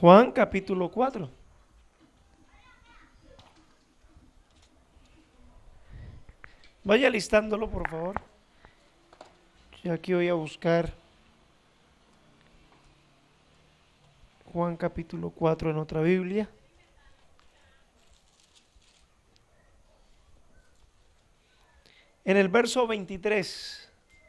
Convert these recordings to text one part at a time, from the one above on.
Juan capítulo 4. Vaya listándolo, por favor. Yo aquí voy a buscar Juan capítulo 4 en otra Biblia. En el verso 23.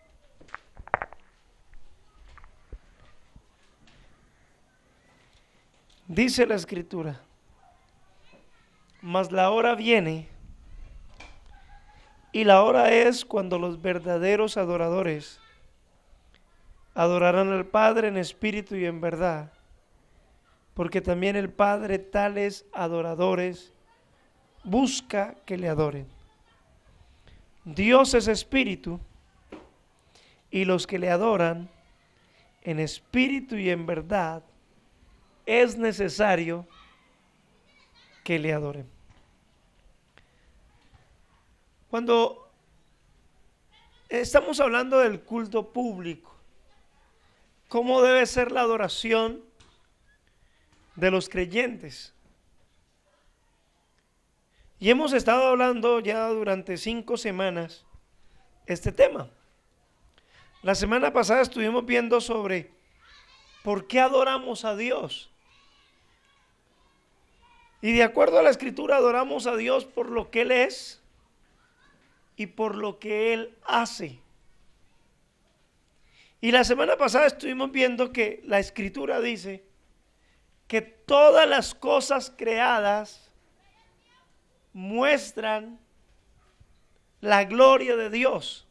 Dice la Escritura: mas la hora viene, y la hora es cuando los verdaderos adoradores adorarán al Padre en espíritu y en verdad, porque también el Padre tales adoradores busca que le adoren. Dios es espíritu, y los que le adoran en espíritu y en verdad es necesario que le adoren. Cuando estamos hablando del culto público, ¿cómo debe ser la adoración de los creyentes? Y hemos estado hablando ya durante 5 semanas este tema. La semana pasada estuvimos viendo sobre por qué adoramos a Dios. Y de acuerdo a la Escritura, adoramos a Dios por lo que Él es y por lo que Él hace. Y la semana pasada estuvimos viendo que la Escritura dice que todas las cosas creadas muestran la gloria de Dios.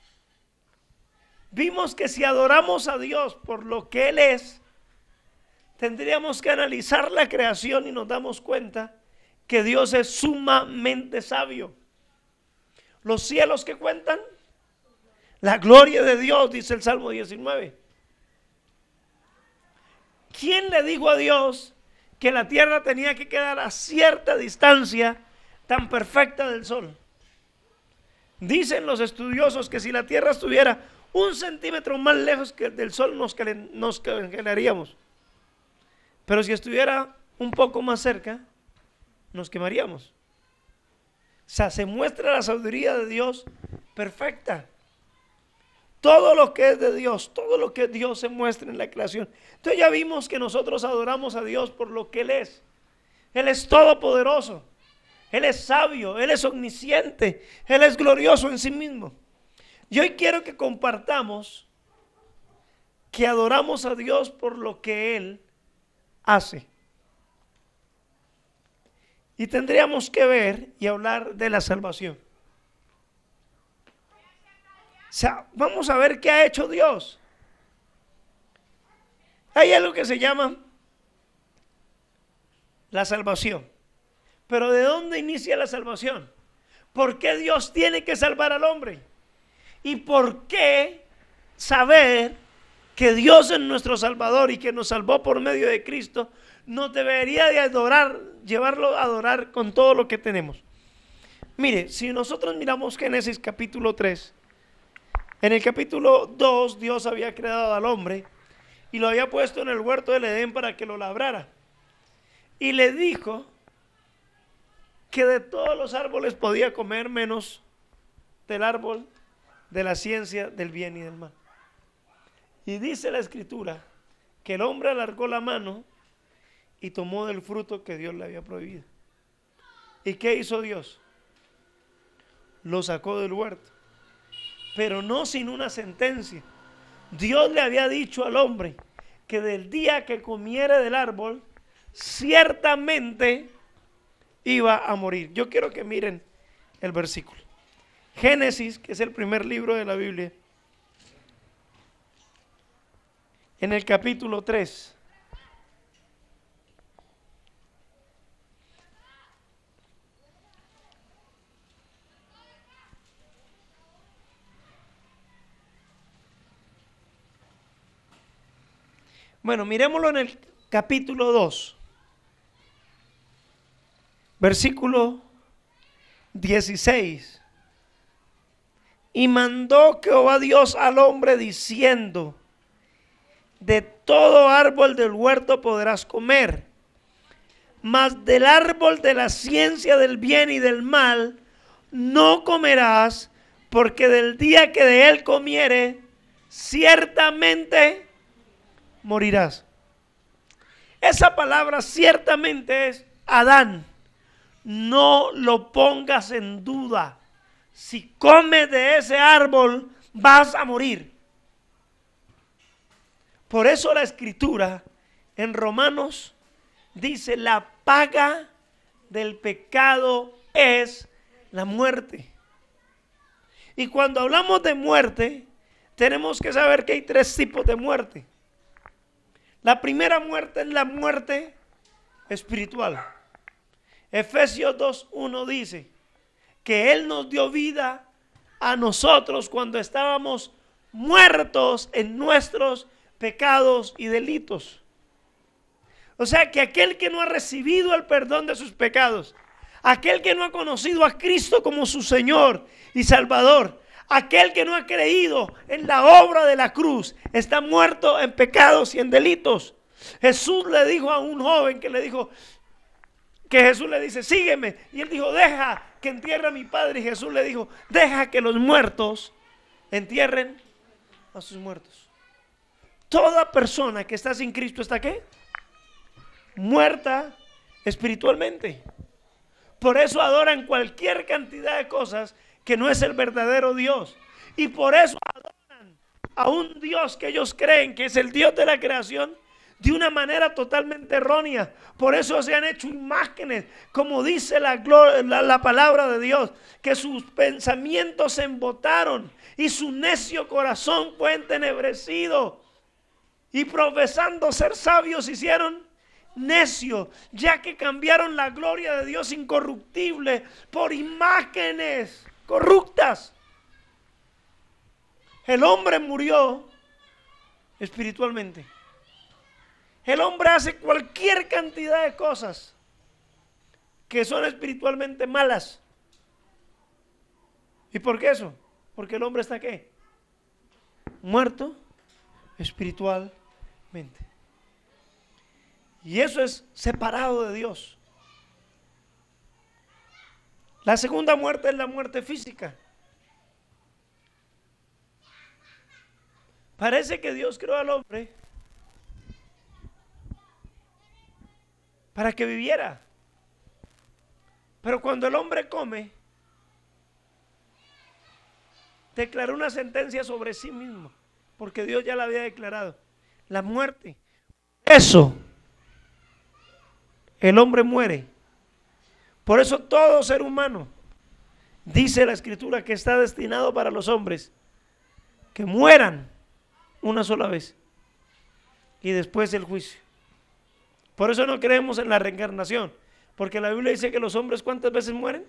Vimos que si adoramos a Dios por lo que Él es, tendríamos que analizar la creación y nos damos cuenta que Dios es sumamente sabio. Los cielos que cuentan la gloria de Dios, dice el Salmo 19. ¿Quién le dijo a Dios que la tierra tenía que quedar a cierta distancia tan perfecta del sol? Dicen los estudiosos que si la tierra estuviera 1 centímetro más lejos que del sol nos congelaríamos. Pero si estuviera un poco más cerca, nos quemaríamos. O sea, se muestra la sabiduría de Dios perfecta. Todo lo que es de Dios, todo lo que Dios se muestra en la creación. Entonces ya vimos que nosotros adoramos a Dios por lo que Él es. Él es todopoderoso, Él es sabio, Él es omnisciente, Él es glorioso en sí mismo. Y hoy quiero que compartamos que adoramos a Dios por lo que Él hace. Y tendríamos que ver y hablar de la salvación. O sea, vamos a ver qué ha hecho Dios. Hay algo que se llama la salvación. Pero ¿de dónde inicia la salvación? ¿Por qué Dios tiene que salvar al hombre? ¿Y por qué saber que Dios es nuestro Salvador y que nos salvó por medio de Cristo nos debería de adorar, llevarlo a adorar con todo lo que tenemos? Mire, si nosotros miramos Génesis capítulo 3, en el capítulo 2 Dios había creado al hombre y lo había puesto en el huerto del Edén para que lo labrara. Y le dijo que de todos los árboles podía comer menos del árbol de la ciencia del bien y del mal. Y dice la Escritura que el hombre alargó la mano y tomó del fruto que Dios le había prohibido. ¿Y qué hizo Dios? Lo sacó del huerto, pero no sin una sentencia. Dios le había dicho al hombre que del día que comiera del árbol, ciertamente iba a morir. Yo quiero que miren el versículo. Génesis, que es el primer libro de la Biblia, en el capítulo 3. Bueno, miremoslo en el capítulo 2, versículo 16. Y mandó Jehová Dios al hombre diciendo: de todo árbol del huerto podrás comer, mas del árbol de la ciencia del bien y del mal no comerás, porque del día que de él comiere, ciertamente morirás. Esa palabra ciertamente es Adán. No lo pongas en duda. Si comes de ese árbol, vas a morir. Por eso la Escritura en Romanos dice: la paga del pecado es la muerte. Y cuando hablamos de muerte, tenemos que saber que hay tres tipos de muerte. La primera muerte es la muerte espiritual. Efesios 2:1 dice que Él nos dio vida a nosotros cuando estábamos muertos en nuestros pecados y delitos. O sea que aquel que no ha recibido el perdón de sus pecados, aquel que no ha conocido a Cristo como su Señor y Salvador, aquel que no ha creído en la obra de la cruz, está muerto en pecados y en delitos. Jesús le dijo a un joven que le dijo, que Jesús le dice: sígueme. Y él dijo: deja que entierre a mi padre. Y Jesús le dijo: deja que los muertos entierren a sus muertos. Toda persona que está sin Cristo está ¿qué? Muerta espiritualmente. Por eso adoran cualquier cantidad de cosas que no es el verdadero Dios. Y por eso adoran a un Dios que ellos creen que es el Dios de la creación de una manera totalmente errónea. Por eso se han hecho imágenes, como dice la palabra de Dios, que sus pensamientos se embotaron y su necio corazón fue entenebrecido. Y profesando ser sabios hicieron necio, ya que cambiaron la gloria de Dios incorruptible por imágenes corruptas. El hombre murió espiritualmente. El hombre hace cualquier cantidad de cosas que son espiritualmente malas. ¿Y por qué eso? Porque el hombre está ¿qué? Muerto espiritualmente. Y eso es separado de Dios. La segunda muerte es la muerte física. Parece que Dios creó al hombre para que viviera. Pero cuando el hombre come, declaró una sentencia sobre sí mismo, porque Dios ya la había declarado, la muerte. Eso, el hombre muere. Por eso todo ser humano, dice la Escritura, que está destinado para los hombres que mueran una sola vez y después el juicio. Por eso no creemos en la reencarnación, porque la Biblia dice que los hombres ¿cuántas veces mueren?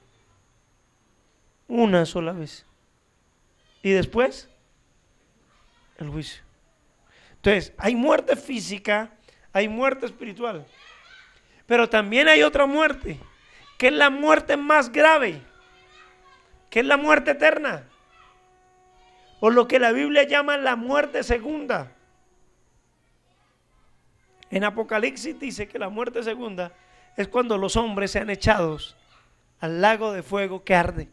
Una sola vez. Y después el juicio. Entonces, hay muerte física, hay muerte espiritual, pero también hay otra muerte, que es la muerte más grave, que es la muerte eterna, o lo que la Biblia llama la muerte segunda. En Apocalipsis dice que la muerte segunda es cuando los hombres sean echados al lago de fuego que arde.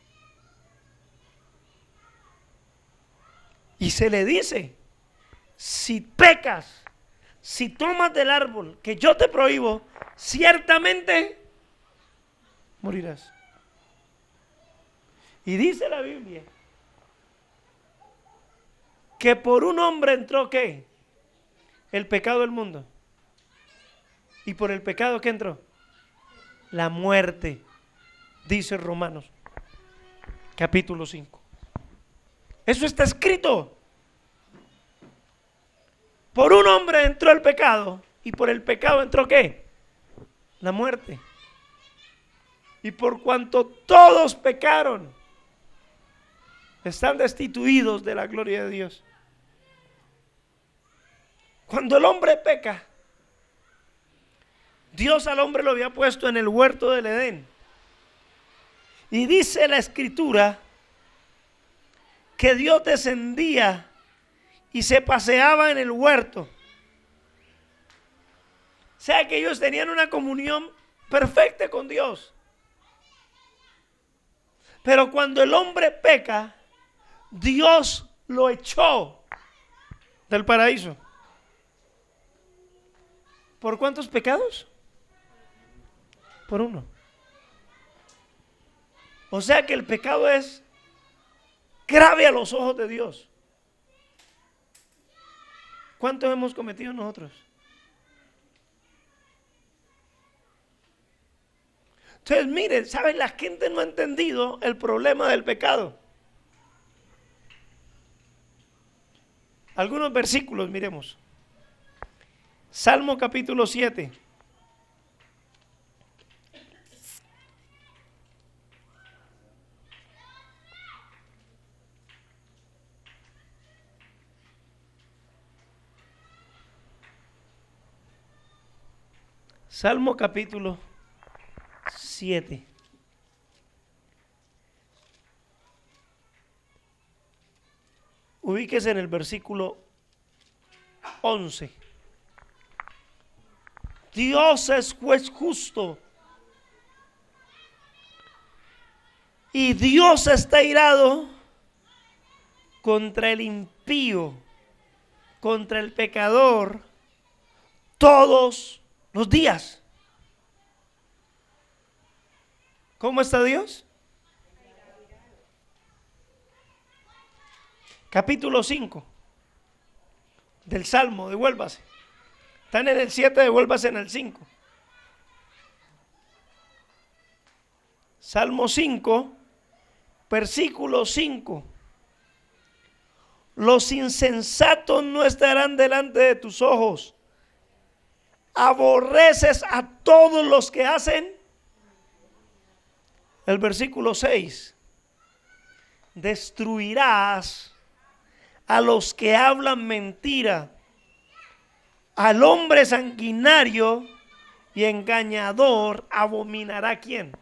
Y se le dice: si pecas, si tomas del árbol que yo te prohíbo, ciertamente morirás. Y dice la Biblia que por un hombre entró ¿qué? El pecado del mundo. Y por el pecado ¿qué entró? La muerte, dice Romanos capítulo 5. Eso está escrito. Por un hombre entró el pecado, y por el pecado entró ¿qué? La muerte. Y por cuanto todos pecaron, están destituidos de la gloria de Dios. Cuando el hombre peca, Dios al hombre lo había puesto en el huerto del Edén. Y dice la Escritura que Dios descendía y se paseaba en el huerto. sea que ellos tenían una comunión perfecta con Dios. Pero cuando el hombre peca, Dios lo echó del paraíso. ¿Por cuántos pecados? Por uno. O sea que el pecado es grave a los ojos de Dios. ¿Cuántos hemos cometido nosotros? Entonces, miren, ¿saben? La gente no ha entendido el problema del pecado. Algunos versículos, miremos. Salmo capítulo 7. Salmo capítulo 7. Ubíquese en el versículo 11. Dios es juez justo y Dios está irado contra el impío, contra el pecador, todos los días. ¿Cómo está Dios? Capítulo 5 del Salmo, devuélvase. Están en el 7, devuélvase en el 5. Salmo 5, versículo 5. Los insensatos no estarán delante de tus ojos. Aborreces a todos los que hacen. El versículo 6. Destruirás a los que hablan mentira, al hombre sanguinario y engañador abominará ¿quién?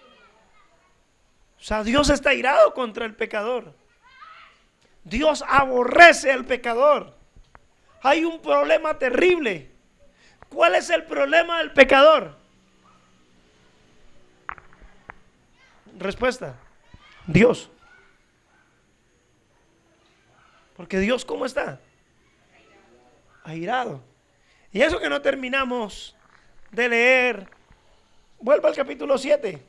O sea, Dios está irado contra el pecador. Dios aborrece al pecador. Hay un problema terrible. ¿Cuál es el problema del pecador? Respuesta: Dios. Porque Dios, ¿cómo está? Airado. Y eso que no terminamos de leer, vuelva al capítulo 7.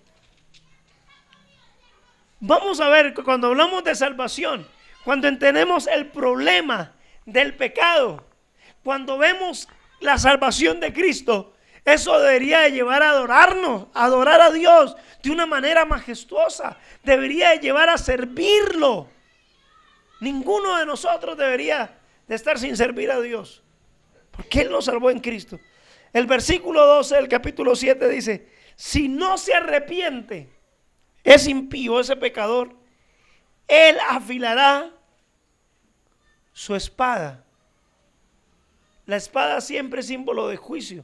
Vamos a ver que cuando hablamos de salvación, cuando entendemos el problema del pecado, cuando vemos la salvación de Cristo, eso debería de llevar a adorarnos, a adorar a Dios de una manera majestuosa. Debería de llevar a servirlo. Ninguno de nosotros debería de estar sin servir a Dios, porque Él nos salvó en Cristo. El versículo 12 del capítulo 7 dice: si no se arrepiente ese impío, ese pecador, Él afilará su espada. La espada siempre es símbolo de juicio.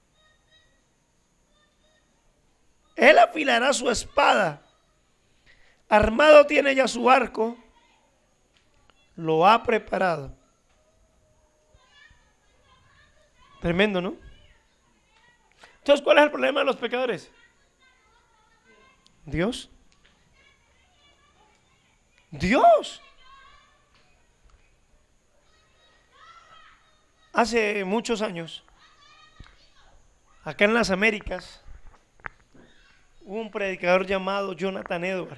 Él afilará su espada. Armado tiene ya su arco. Lo ha preparado. Tremendo, ¿no? Entonces, ¿cuál es el problema de los pecadores? Dios. Dios. Hace muchos años, acá en las Américas, hubo un predicador llamado Jonathan Edwards.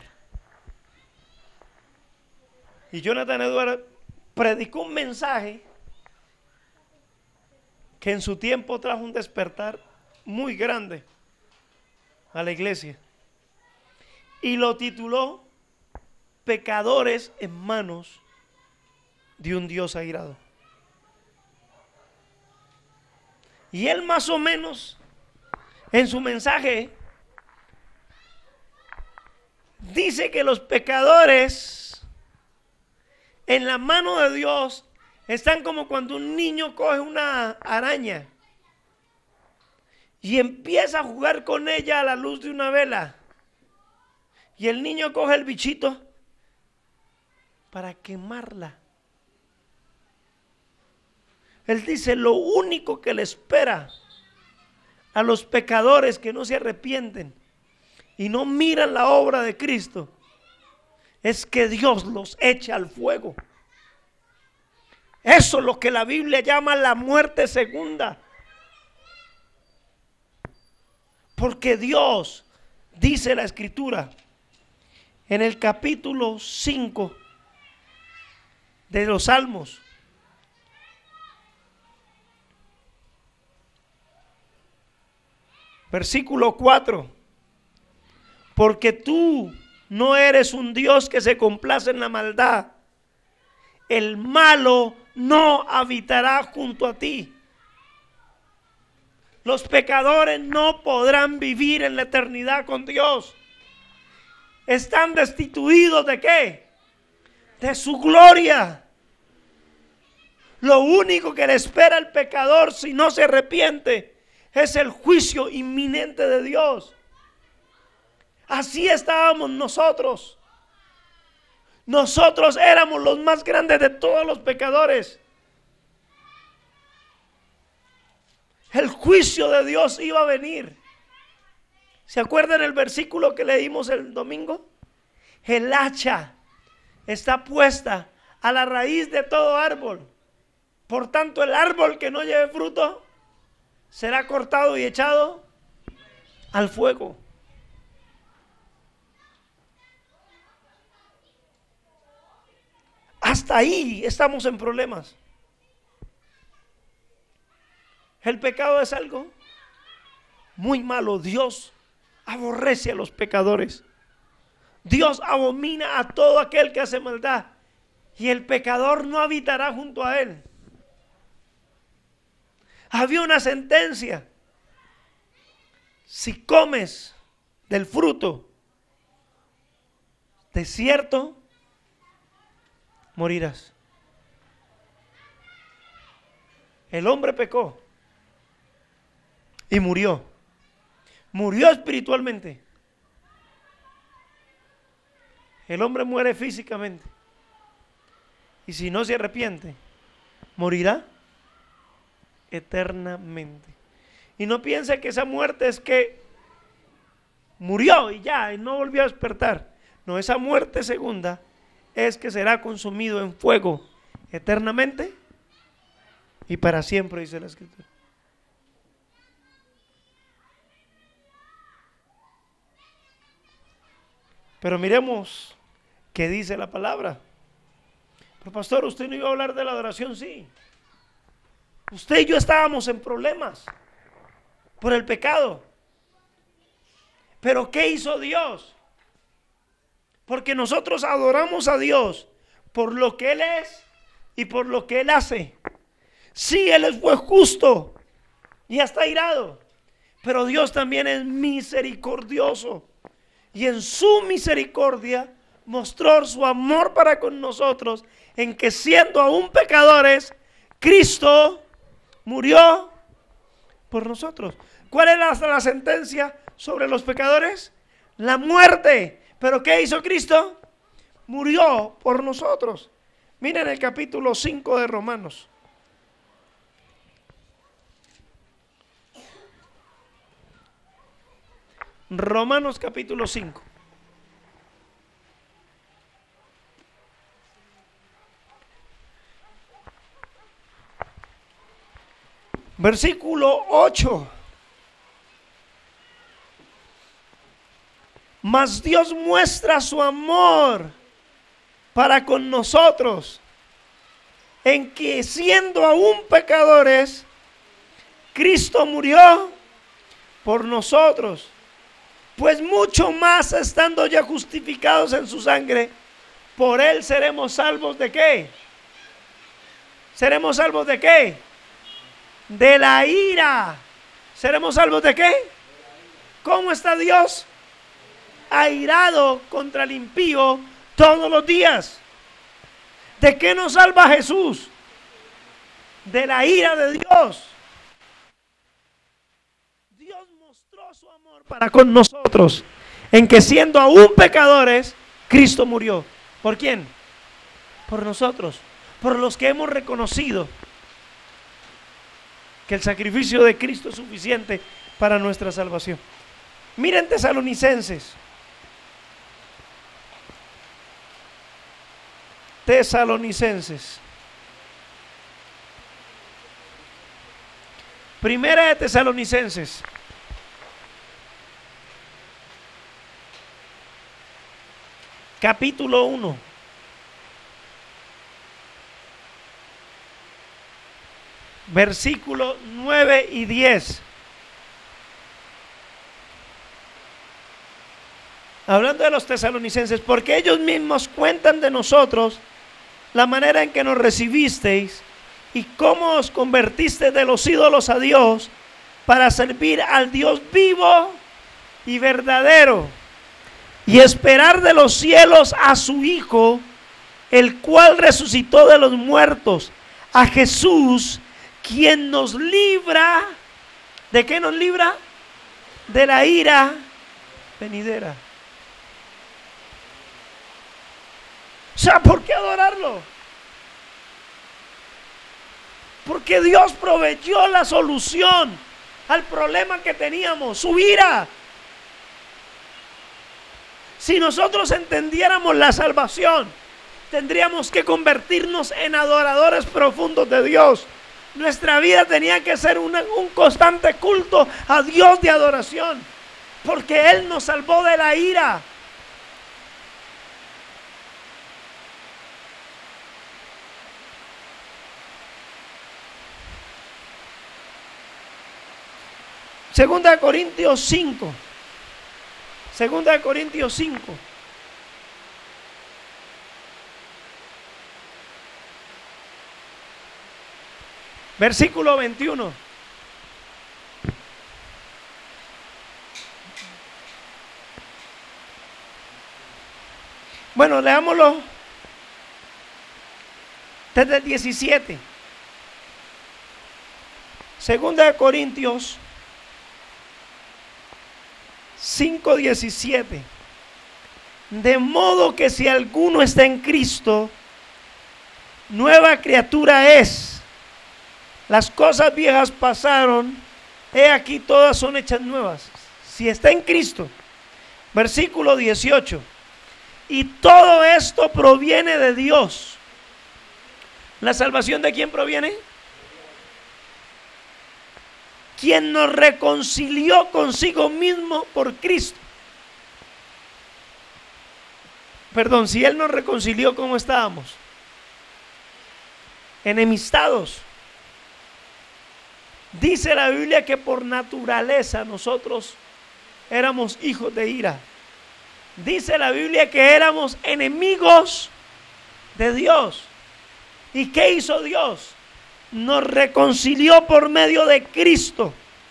Y Jonathan Edwards predicó un mensaje que en su tiempo trajo un despertar muy grande a la iglesia. Y lo tituló Pecadores en manos de un Dios airado. Y él más o menos en su mensaje dice que los pecadores en la mano de Dios están como cuando un niño coge una araña y empieza a jugar con ella a la luz de una vela. Y el niño coge el bichito para quemarla. Él dice: lo único que le espera a los pecadores que no se arrepienten y no miran la obra de Cristo, es que Dios los echa al fuego. Eso es lo que la Biblia llama la muerte segunda. Porque Dios, dice la Escritura, en el capítulo 5 de los Salmos, versículo 4, porque tú no eres un Dios que se complace en la maldad, el malo no habitará junto a ti. Los pecadores no podrán vivir en la eternidad con Dios. Están destituidos ¿de qué? De su gloria. Lo único que le espera al pecador si no se arrepiente es el juicio inminente de Dios. Así estábamos nosotros. Nosotros éramos los más grandes de todos los pecadores. El juicio de Dios iba a venir. ¿Se acuerdan el versículo que leímos el domingo? El hacha está puesta a la raíz de todo árbol. Por tanto, el árbol que no lleve fruto será cortado y echado al fuego. Hasta ahí estamos en problemas. El pecado es algo muy malo. Dios aborrece a los pecadores. Dios abomina a todo aquel que hace maldad. Y el pecador no habitará junto a él. Había una sentencia: si comes del fruto, de cierto morirás. El hombre pecó y murió. Murió espiritualmente. El hombre muere físicamente. Y si no se arrepiente, morirá eternamente. Y no piense que esa muerte es que murió y ya, y no volvió a despertar. No, esa muerte segunda es que será consumido en fuego eternamente y para siempre, dice la Escritura. Pero miremos qué dice la palabra. Pero pastor, usted no iba a hablar de la adoración. Sí, usted y yo estábamos en problemas por el pecado. Pero ¿qué hizo Dios? Porque nosotros adoramos a Dios por lo que Él es y por lo que Él hace. Sí, Él fue justo y está airado, pero Dios también es misericordioso. Y en su misericordia mostró su amor para con nosotros, en que siendo aún pecadores, Cristo murió por nosotros. ¿Cuál era la sentencia sobre los pecadores? La muerte. ¿Pero qué hizo Cristo? Murió por nosotros. Miren el capítulo 5 de Romanos. Romanos capítulo 5. Versículo 8. Mas Dios muestra su amor para con nosotros, en que siendo aún pecadores, Cristo murió por nosotros. Pues mucho más estando ya justificados en su sangre, por Él seremos salvos ¿de qué? ¿Seremos salvos de qué? De la ira. ¿Seremos salvos de qué? ¿Cómo está Dios? Airado contra el impío todos los días. ¿De qué nos salva Jesús? De la ira de Dios. Dios mostró su amor para con nosotros, en que siendo aún pecadores, Cristo murió. ¿Por quién? Por nosotros, por los que hemos reconocido que el sacrificio de Cristo es suficiente para nuestra salvación. Miren Tesalonicenses. Tesalonicenses. Primera de Tesalonicenses. Capítulo 1. Versículos 9 y 10. Hablando de los tesalonicenses, porque ellos mismos cuentan de nosotros la manera en que nos recibisteis y cómo os convertiste de los ídolos a Dios para servir al Dios vivo y verdadero y esperar de los cielos a su Hijo, el cual resucitó de los muertos, a Jesús, quien nos libra. ¿De qué nos libra? De la ira venidera. O sea, ¿por qué adorarlo? Porque Dios proveyó la solución al problema que teníamos, su ira. Si nosotros entendiéramos la salvación, tendríamos que convertirnos en adoradores profundos de Dios. Nuestra vida tenía que ser un constante culto a Dios de adoración, porque Él nos salvó de la ira. Segunda de Corintios 5. Segunda de Corintios 5. Versículo 21. Bueno, leámoslo desde el 17. Segunda de Corintios 5:17. De modo que si alguno está en Cristo, nueva criatura es. Las cosas viejas pasaron, he aquí todas son hechas nuevas. Si está en Cristo. Versículo 18. Y todo esto proviene de Dios. ¿La salvación de quién proviene? Quien nos reconcilió consigo mismo por Cristo. Perdón, si Él nos reconcilió, ¿cómo estábamos? Enemistados. Dice la Biblia que por naturaleza nosotros éramos hijos de ira. Dice la Biblia que éramos enemigos de Dios. ¿Y qué hizo Dios? Nos reconcilió por medio de Cristo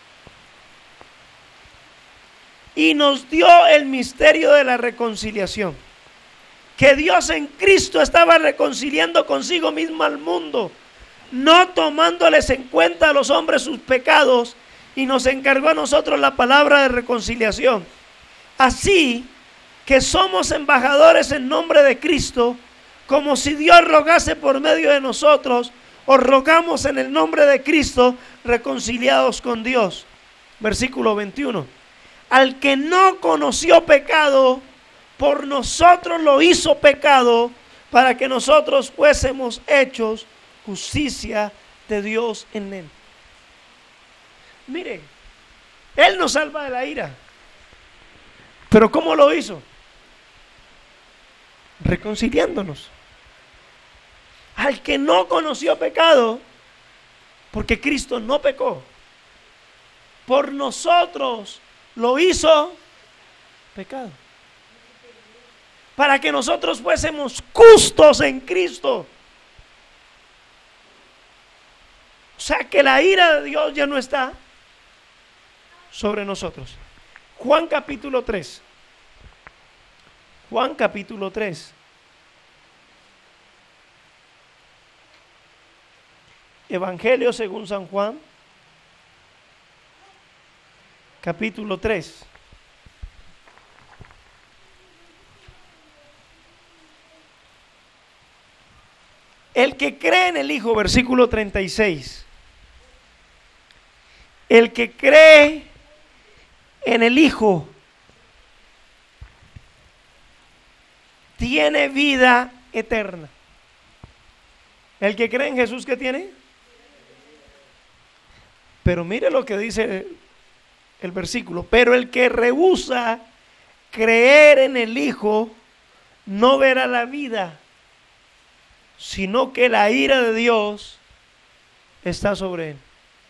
y nos dio el misterio de la reconciliación, que Dios en Cristo estaba reconciliando consigo mismo al mundo, no tomándoles en cuenta a los hombres sus pecados, y nos encargó a nosotros la palabra de reconciliación. Así que somos embajadores en nombre de Cristo, como si Dios rogase por medio de nosotros. Os rogamos en el nombre de Cristo, reconciliados con Dios. Versículo 21. Al que no conoció pecado, por nosotros lo hizo pecado, para que nosotros fuésemos hechos justicia de Dios en Él. Mire, Él nos salva de la ira. ¿Pero cómo lo hizo? Reconciliándonos. Al que no conoció pecado, porque Cristo no pecó, por nosotros lo hizo pecado, para que nosotros fuésemos justos en Cristo. O sea que la ira de Dios ya no está sobre nosotros. Juan capítulo 3. Juan capítulo 3. Evangelio según San Juan, capítulo 3. El que cree en el Hijo, versículo 36. El que cree en el Hijo tiene vida eterna. El que cree en Jesús, ¿qué tiene? Pero mire lo que dice el versículo. Pero el que rehúsa creer en el Hijo no verá la vida, sino que la ira de Dios está sobre él.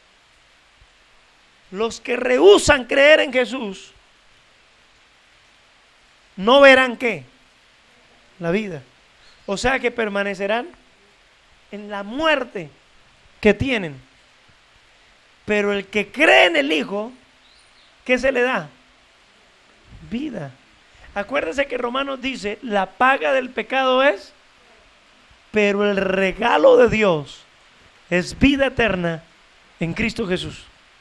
Los que rehúsan creer en Jesús no verán ¿qué? La vida. O sea que permanecerán en la muerte que tienen. Pero el que cree en el Hijo, ¿qué se le da? Vida. Acuérdense que Romanos dice, la paga del pecado es, pero el regalo de Dios es vida eterna en Cristo Jesús.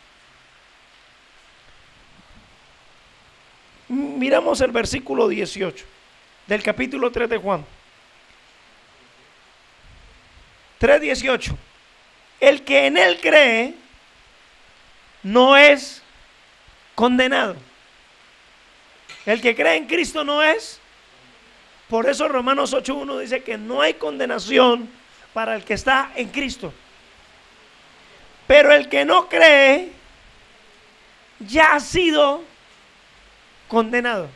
Miramos el versículo 18 del capítulo 3 de Juan. 3:18. El que en él cree no es condenado. El que cree en Cristo no es. Por eso Romanos 8:1 dice que no hay condenación para el que está en Cristo. Pero el que no cree ya ha sido condenado.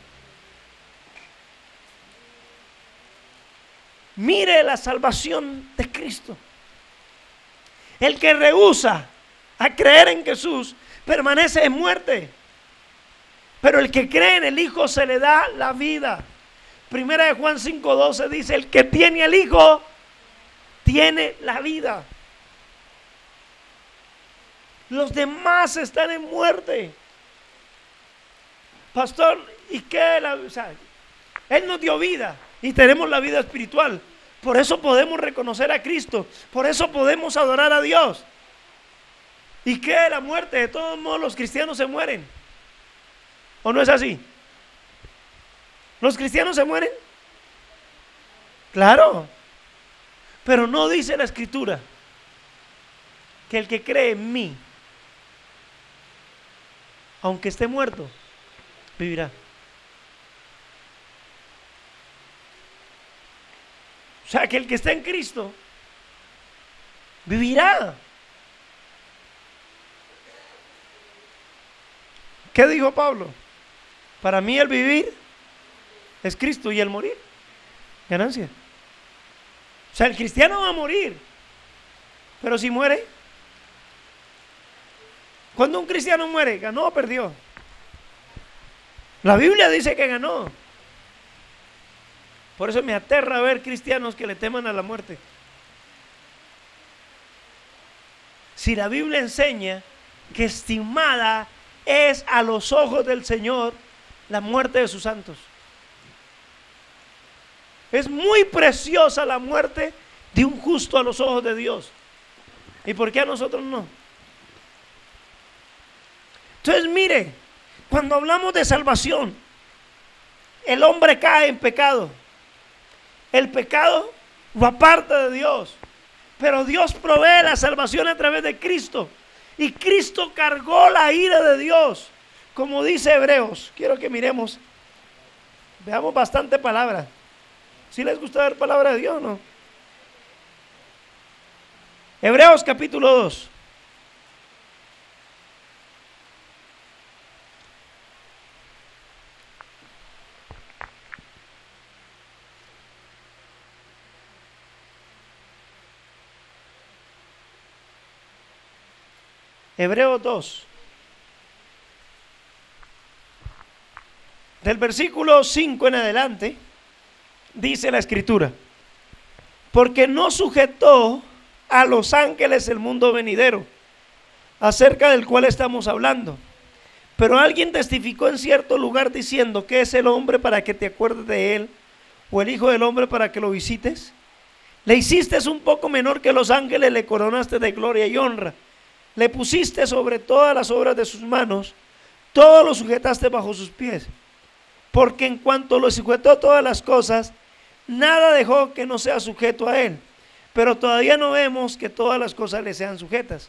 Mire la salvación de Cristo. El que rehúsa a creer en Jesús permanece en muerte. Pero el que cree en el Hijo se le da la vida. Primera de Juan 5:12 dice, el que tiene al Hijo tiene la vida. Los demás están en muerte. Pastor, ¿y qué? Él nos dio vida y tenemos la vida espiritual. Por eso podemos reconocer a Cristo. Por eso podemos adorar a Dios. ¿Y qué? La muerte. De todos modos los cristianos se mueren. ¿O no es así? ¿Los cristianos se mueren? Claro. Pero no dice la Escritura que el que cree en mí, aunque esté muerto, vivirá. O sea que el que está en Cristo vivirá. ¿Qué dijo Pablo? Para mí el vivir es Cristo y el morir, ganancia. O sea, el cristiano va a morir, pero si muere, cuando un cristiano muere, ¿ganó o perdió? La Biblia dice que ganó. Por eso me aterra ver cristianos que le teman a la muerte. Si la Biblia enseña que estimada es a los ojos del Señor la muerte de sus santos. Es muy preciosa la muerte de un justo a los ojos de Dios. ¿Y por qué a nosotros no? Entonces mire, cuando hablamos de salvación, el hombre cae en pecado. El pecado lo aparta de Dios, pero Dios provee la salvación a través de Cristo. Y Cristo cargó la ira de Dios, como dice Hebreos. Quiero que miremos, veamos bastante palabra. ¿Sí les gusta ver palabra de Dios o no? Hebreos capítulo 2. Hebreos 2. Del versículo 5 en adelante, dice la Escritura: porque no sujetó a los ángeles el mundo venidero, acerca del cual estamos hablando. Pero alguien testificó en cierto lugar diciendo: ¿qué es el hombre para que te acuerdes de él? ¿O el hijo del hombre para que lo visites? Le hiciste un poco menor que los ángeles, le coronaste de gloria y honra. Le pusiste sobre todas las obras de sus manos, todo lo sujetaste bajo sus pies. Porque en cuanto lo sujetó todas las cosas, nada dejó que no sea sujeto a él. Pero todavía no vemos que todas las cosas le sean sujetas.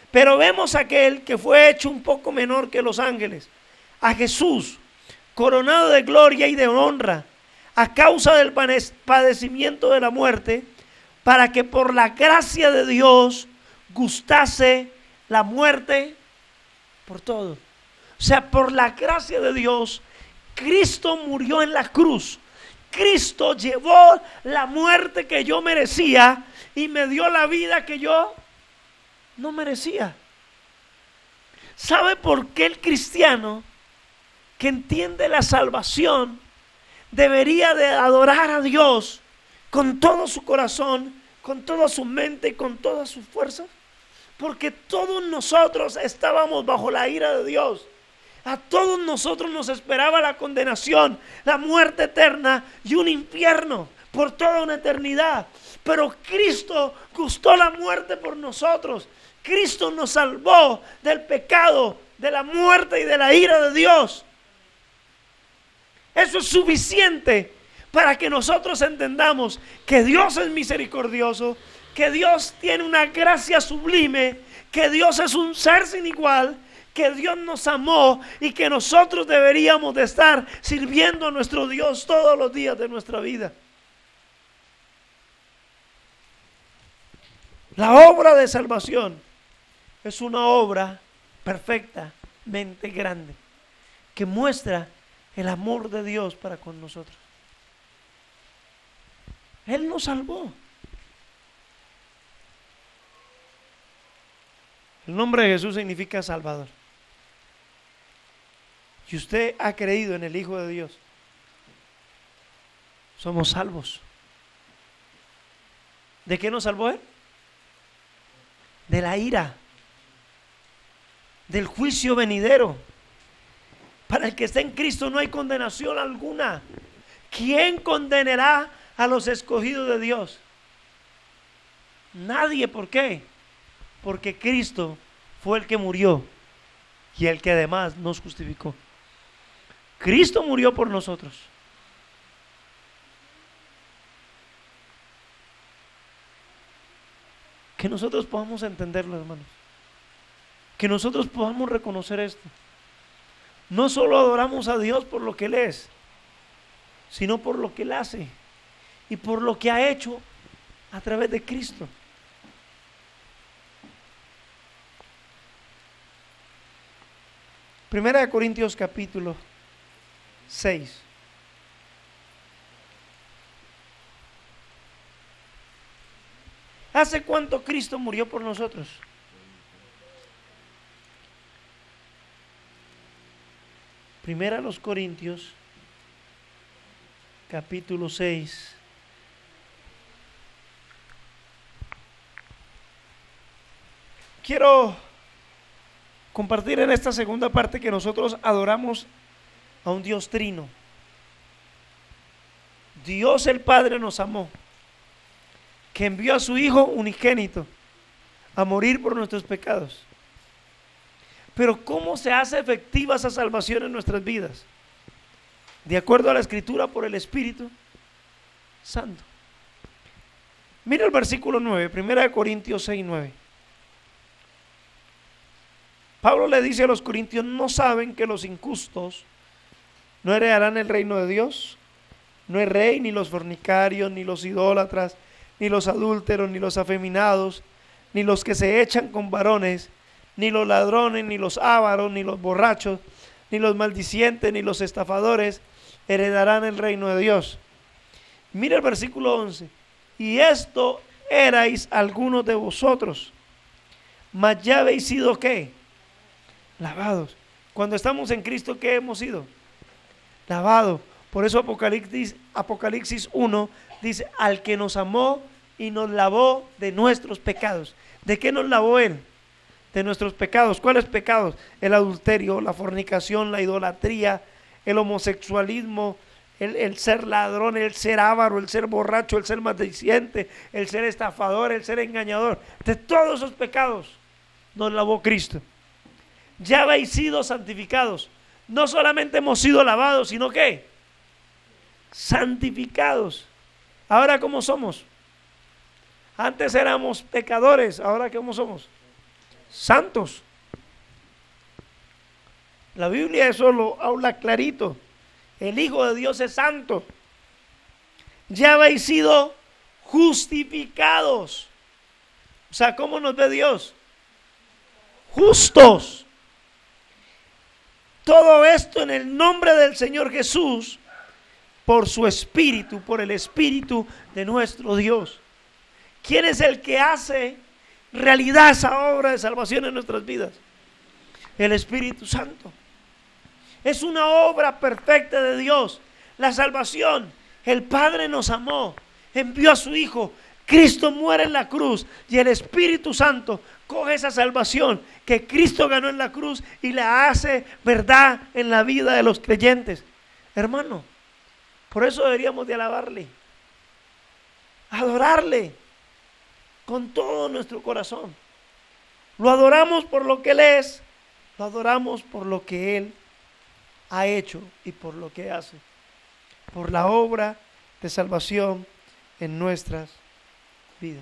Pero vemos a aquel que fue hecho un poco menor que los ángeles, a Jesús, coronado de gloria y de honra, a causa del padecimiento de la muerte, para que por la gracia de Dios gustase la muerte por todo. O sea, por la gracia de Dios, Cristo murió en la cruz. Cristo llevó la muerte que yo merecía y me dio la vida que yo no merecía. ¿Sabe por qué el cristiano que entiende la salvación debería de adorar a Dios con todo su corazón, con toda su mente y con todas sus fuerzas? Porque todos nosotros estábamos bajo la ira de Dios. A todos nosotros nos esperaba la condenación, la muerte eterna y un infierno por toda una eternidad. Pero Cristo gustó la muerte por nosotros. Cristo nos salvó del pecado, de la muerte y de la ira de Dios. Eso es suficiente para que nosotros entendamos que Dios es misericordioso, que Dios tiene una gracia sublime, que Dios es un ser sin igual, que Dios nos amó y que nosotros deberíamos de estar sirviendo a nuestro Dios todos los días de nuestra vida. La obra de salvación es una obra perfectamente grande que muestra el amor de Dios para con nosotros. Él nos salvó. El nombre de Jesús significa Salvador. Y usted ha creído en el Hijo de Dios, somos salvos. ¿De qué nos salvó Él? De la ira, del juicio venidero. Para el que está en Cristo no hay condenación alguna. ¿Quién condenará a los escogidos de Dios? Nadie. ¿Por qué? Porque Cristo fue el que murió y el que además nos justificó. Cristo murió por nosotros. Que nosotros podamos entenderlo, hermanos. Que nosotros podamos reconocer esto. No solo adoramos a Dios por lo que Él es, sino por lo que Él hace y por lo que ha hecho a través de Cristo. Primera de Corintios capítulo 6. ¿Hace cuánto Cristo murió por nosotros? Primera de los Corintios capítulo 6. Quiero compartir en esta segunda parte que nosotros adoramos a un Dios trino. Dios el Padre nos amó, que envió a su Hijo unigénito a morir por nuestros pecados. Pero ¿cómo se hace efectiva esa salvación en nuestras vidas? De acuerdo a la Escritura, por el Espíritu Santo. Mira el versículo 9, 1 Corintios 6, 9. Pablo le dice a los corintios: ¿no saben que los injustos no heredarán el reino de Dios? No es rey, ni los fornicarios, ni los idólatras, ni los adúlteros, ni los afeminados, ni los que se echan con varones, ni los ladrones, ni los ávaros, ni los borrachos, ni los maldicientes, ni los estafadores heredarán el reino de Dios. Mira el versículo 11. Y esto erais algunos de vosotros, mas ya habéis sido ¿qué? Lavados. Cuando estamos en Cristo, ¿qué hemos sido? Lavados. Por eso Apocalipsis 1 dice: al que nos amó y nos lavó de nuestros pecados. ¿De qué nos lavó Él? De nuestros pecados. ¿Cuáles pecados? El adulterio, la fornicación, la idolatría, el homosexualismo, el ser ladrón, el ser avaro, el ser borracho, el ser maldiciente, el ser estafador, el ser engañador. De todos esos pecados nos lavó Cristo. Ya habéis sido santificados. No solamente hemos sido lavados, sino que santificados. Ahora, ¿cómo somos? Antes éramos pecadores, ahora ¿cómo somos? santos. La Biblia eso lo habla clarito. El Hijo de Dios es santo. Ya habéis sido justificados. O sea, ¿cómo nos ve Dios? Justos. Todo esto en el nombre del Señor Jesús, por su Espíritu, por el Espíritu de nuestro Dios. ¿Quién es el que hace realidad esa obra de salvación en nuestras vidas? El Espíritu Santo. Es una obra perfecta de Dios. La salvación. El Padre nos amó, envió a su Hijo. Cristo muere en la cruz y el Espíritu Santo coge esa salvación que Cristo ganó en la cruz y la hace verdad en la vida de los creyentes. Hermano, por eso deberíamos de alabarle, adorarle con todo nuestro corazón. Lo adoramos por lo que Él es, lo adoramos por lo que Él ha hecho y por lo que hace, por la obra de salvación en nuestras vidas.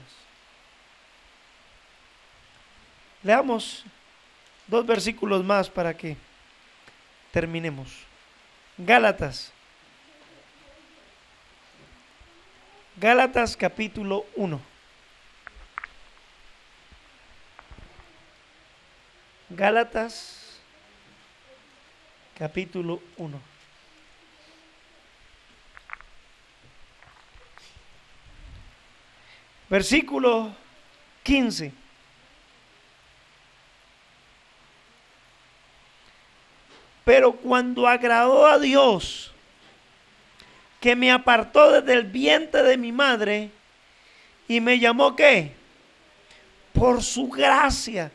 Leamos 2 versículos más para que terminemos. Gálatas capítulo 1. Gálatas capítulo 1. Versículo 15. Pero cuando agradó a Dios, que me apartó desde el vientre de mi madre y me llamó, ¿qué? Por su gracia.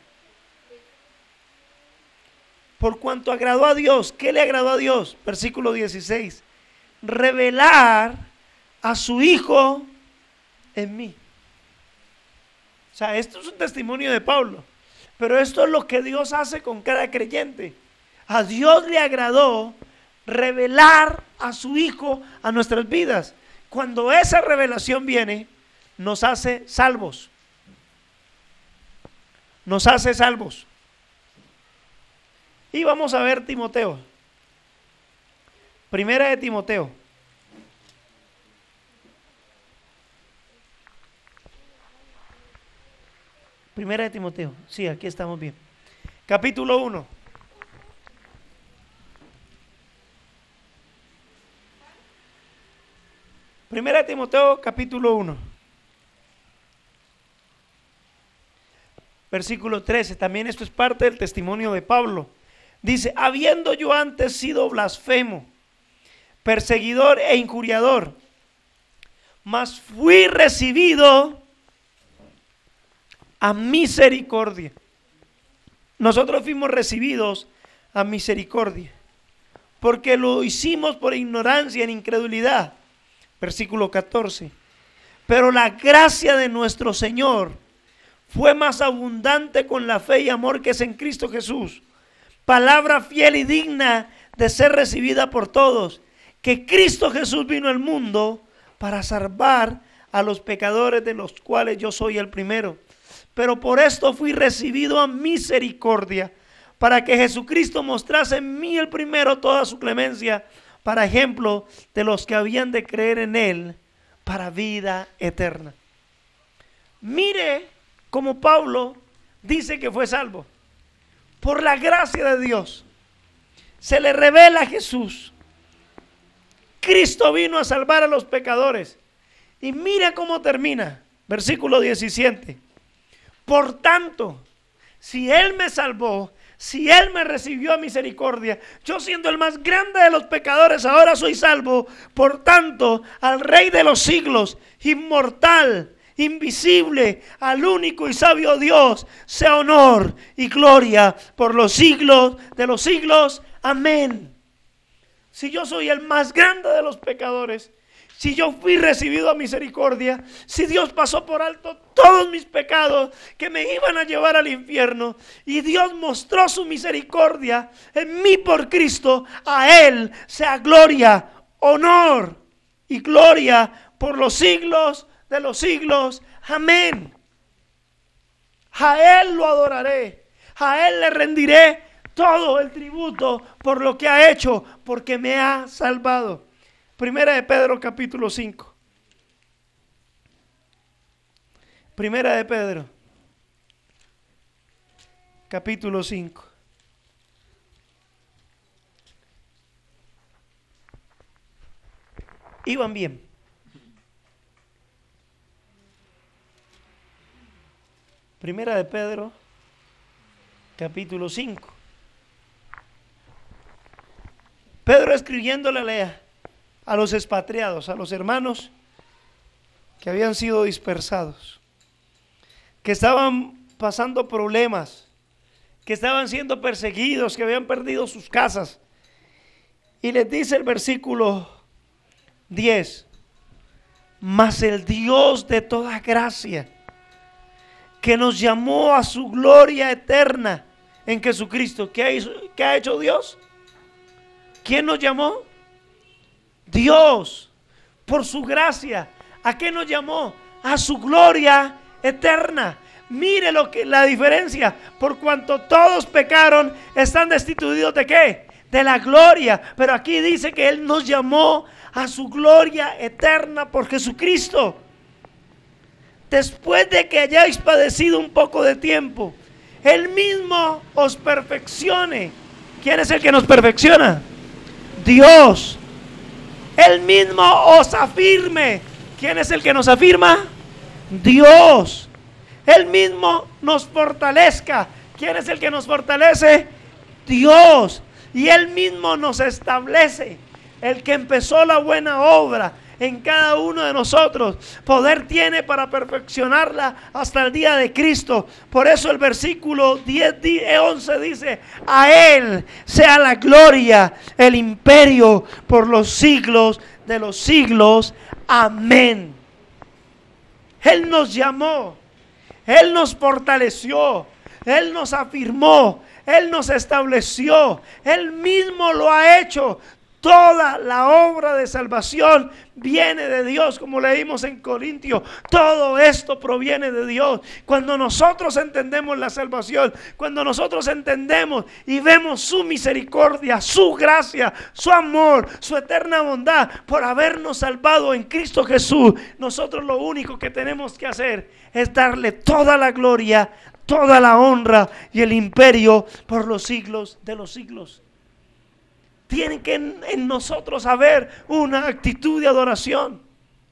Por cuanto agradó a Dios. ¿Qué le agradó a Dios? Versículo 16. Revelar a su Hijo en mí. O sea, esto es un testimonio de Pablo, pero esto es lo que Dios hace con cada creyente. A Dios le agradó revelar a su Hijo a nuestras vidas. Cuando esa revelación viene, nos hace salvos. Nos hace salvos. Y vamos a ver Timoteo. Primera de Timoteo. Primera de Timoteo. Sí, aquí estamos bien. Capítulo 1. Primera de Timoteo, capítulo 1. Versículo 13. También esto es parte del testimonio de Pablo. Dice, habiendo yo antes sido blasfemo, perseguidor e injuriador, mas fui recibido a misericordia. Nosotros fuimos recibidos a misericordia, porque lo hicimos por ignorancia, en incredulidad. Versículo 14. Pero la gracia de nuestro Señor fue más abundante con la fe y amor que es en Cristo Jesús. Palabra fiel y digna de ser recibida por todos, que Cristo Jesús vino al mundo para salvar a los pecadores, de los cuales yo soy el primero. Pero por esto fui recibido a misericordia, para que Jesucristo mostrase en mí el primero toda su clemencia, para ejemplo de los que habían de creer en Él para vida eterna. Mire cómo Pablo dice que fue salvo. Por la gracia de Dios se le revela a Jesús. Cristo vino a salvar a los pecadores. Y mira cómo termina, versículo 17. Por tanto, si Él me salvó, si Él me recibió a misericordia, yo siendo el más grande de los pecadores, ahora soy salvo. Por tanto, al Rey de los siglos, inmortal, invisible, al único y sabio Dios, sea honor y gloria por los siglos de los siglos. Amén. Si yo soy el más grande de los pecadores, si yo fui recibido a misericordia, si Dios pasó por alto todos mis pecados que me iban a llevar al infierno, y Dios mostró su misericordia en mí por Cristo, a Él sea gloria, honor y gloria por los siglos de los siglos. Amén. A Él lo adoraré, A Él le rendiré todo el tributo por lo que ha hecho, porque me ha salvado. Primera de Pedro capítulo 5. Primera de Pedro capítulo 5. Iban bien. Primera de Pedro capítulo 5. Pedro escribiéndole a los expatriados, a los hermanos que habían sido dispersados, que estaban pasando problemas, que estaban siendo perseguidos, que habían perdido sus casas. Y les dice el versículo 10: mas el Dios de toda gracia, que nos llamó a su gloria eterna en Jesucristo. ¿Qué ha hecho Dios? ¿Quién nos llamó? Dios, por su gracia. ¿A qué nos llamó? A su gloria eterna. Mire la diferencia. Por cuanto todos pecaron, están destituidos ¿de qué? De la gloria. Pero aquí dice que Él nos llamó a su gloria eterna por Jesucristo. Después de que hayáis padecido un poco de tiempo, Él mismo os perfeccione. ¿Quién es el que nos perfecciona? Dios. Él mismo os afirme. ¿Quién es el que nos afirma? Dios. Él mismo nos fortalezca. ¿Quién es el que nos fortalece? Dios. Y Él mismo nos establece. El que empezó la buena obra en cada uno de nosotros, poder tiene para perfeccionarla hasta el día de Cristo. Por eso el versículo 11 dice: a Él sea la gloria, el imperio por los siglos de los siglos. Amén. Él nos llamó, Él nos fortaleció, Él nos afirmó, Él nos estableció, Él mismo lo ha hecho. Toda la obra de salvación viene de Dios, como leímos en Corintios. Todo esto proviene de Dios. Cuando nosotros entendemos la salvación, cuando nosotros entendemos y vemos su misericordia, su gracia, su amor, su eterna bondad por habernos salvado en Cristo Jesús, nosotros lo único que tenemos que hacer es darle toda la gloria, toda la honra y el imperio por los siglos de los siglos. Tiene que en nosotros haber una actitud de adoración.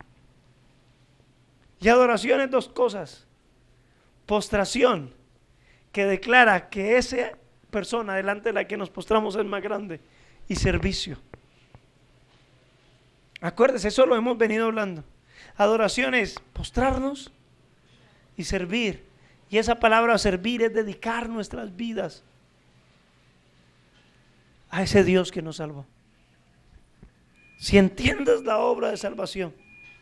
Y adoración es dos cosas: postración, que declara que esa persona delante de la que nos postramos es más grande, y servicio. Acuérdese, eso lo hemos venido hablando. Adoración es postrarnos y servir. Y esa palabra servir es dedicar nuestras vidas a ese Dios que nos salvó. Si entiendes la obra de salvación,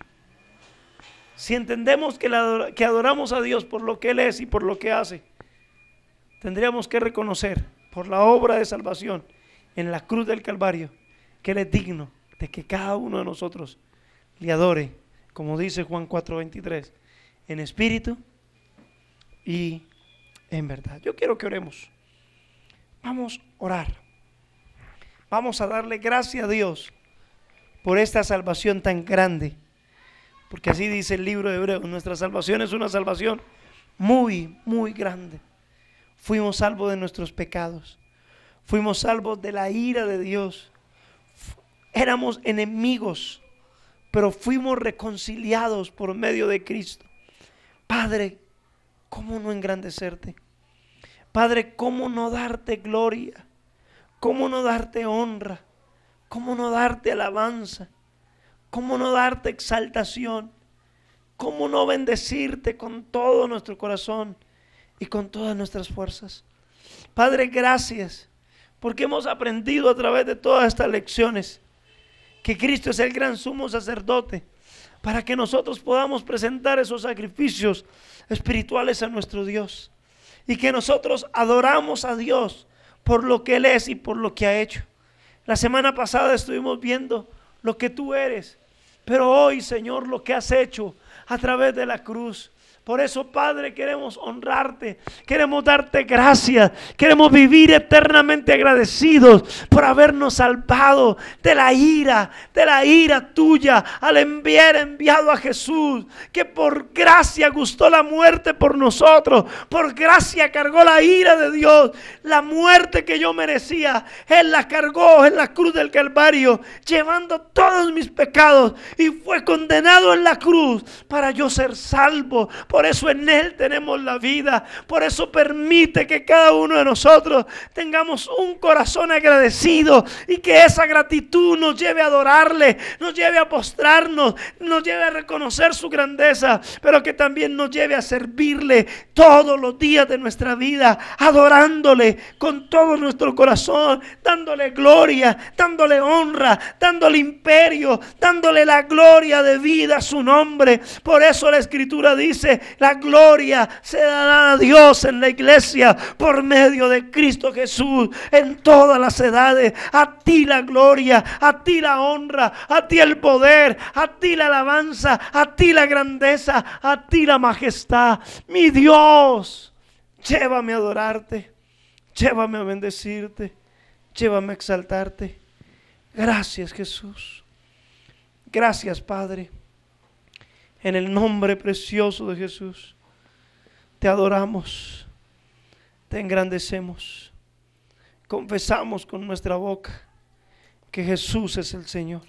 si entendemos que adoramos a Dios por lo que Él es y por lo que hace, tendríamos que reconocer por la obra de salvación en la cruz del Calvario que Él es digno de que cada uno de nosotros le adore, como dice Juan 4:23, en espíritu y en verdad. Yo quiero que oremos. Vamos a orar. Vamos a darle gracias a Dios por esta salvación tan grande, porque así dice el libro de Hebreos: nuestra salvación es una salvación muy, muy grande. Fuimos salvos de nuestros pecados, fuimos salvos de la ira de Dios. Éramos enemigos, pero fuimos reconciliados por medio de Cristo. Padre, ¿cómo no engrandecerte? Padre, ¿cómo no darte gloria? ¿Cómo no darte honra? ¿Cómo no darte alabanza? ¿Cómo no darte exaltación? ¿Cómo no bendecirte con todo nuestro corazón y con todas nuestras fuerzas? Padre, gracias, porque hemos aprendido a través de todas estas lecciones que Cristo es el gran sumo sacerdote, para que nosotros podamos presentar esos sacrificios espirituales a nuestro Dios, y que nosotros adoramos a Dios por lo que Él es y por lo que ha hecho. La semana pasada estuvimos viendo lo que tú eres, pero hoy, Señor, lo que has hecho a través de la cruz. Por eso, Padre, queremos honrarte, queremos darte gracias, queremos vivir eternamente agradecidos por habernos salvado de la ira tuya al enviado a Jesús, que por gracia gustó la muerte por nosotros, por gracia cargó la ira de Dios, la muerte que yo merecía, Él la cargó en la cruz del Calvario, llevando todos mis pecados, y fue condenado en la cruz para yo ser salvo. Por eso en Él tenemos la vida. Por eso permite que cada uno de nosotros tengamos un corazón agradecido, y que esa gratitud nos lleve a adorarle, nos lleve a postrarnos, nos lleve a reconocer su grandeza, pero que también nos lleve a servirle todos los días de nuestra vida, adorándole con todo nuestro corazón, dándole gloria, dándole honra, dándole imperio, dándole la gloria de vida a su nombre. Por eso la Escritura dice: la gloria se dará a Dios en la iglesia por medio de Cristo Jesús en todas las edades. A ti la gloria, a ti la honra, a ti el poder, a ti la alabanza, a ti la grandeza, a ti la majestad. Mi Dios, llévame a adorarte, llévame a bendecirte, llévame a exaltarte. Gracias, Jesús. Gracias, Padre. En el nombre precioso de Jesús, te adoramos, te engrandecemos, confesamos con nuestra boca que Jesús es el Señor,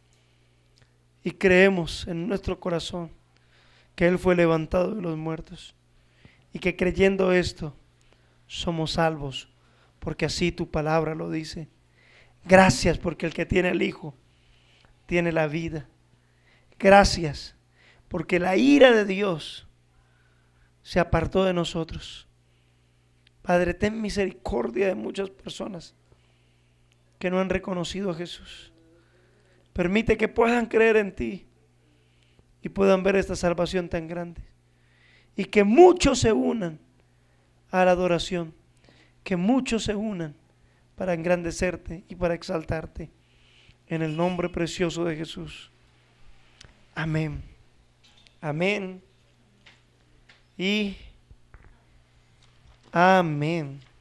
y creemos en nuestro corazón que Él fue levantado de los muertos, y que creyendo esto somos salvos, porque así tu palabra lo dice. Gracias, porque el que tiene el Hijo tiene la vida. Gracias, porque la ira de Dios se apartó de nosotros. Padre, ten misericordia de muchas personas que no han reconocido a Jesús. Permite que puedan creer en ti y puedan ver esta salvación tan grande, y que muchos se unan a la adoración, que muchos se unan para engrandecerte y para exaltarte, en el nombre precioso de Jesús. Amén. Amén. Y amén.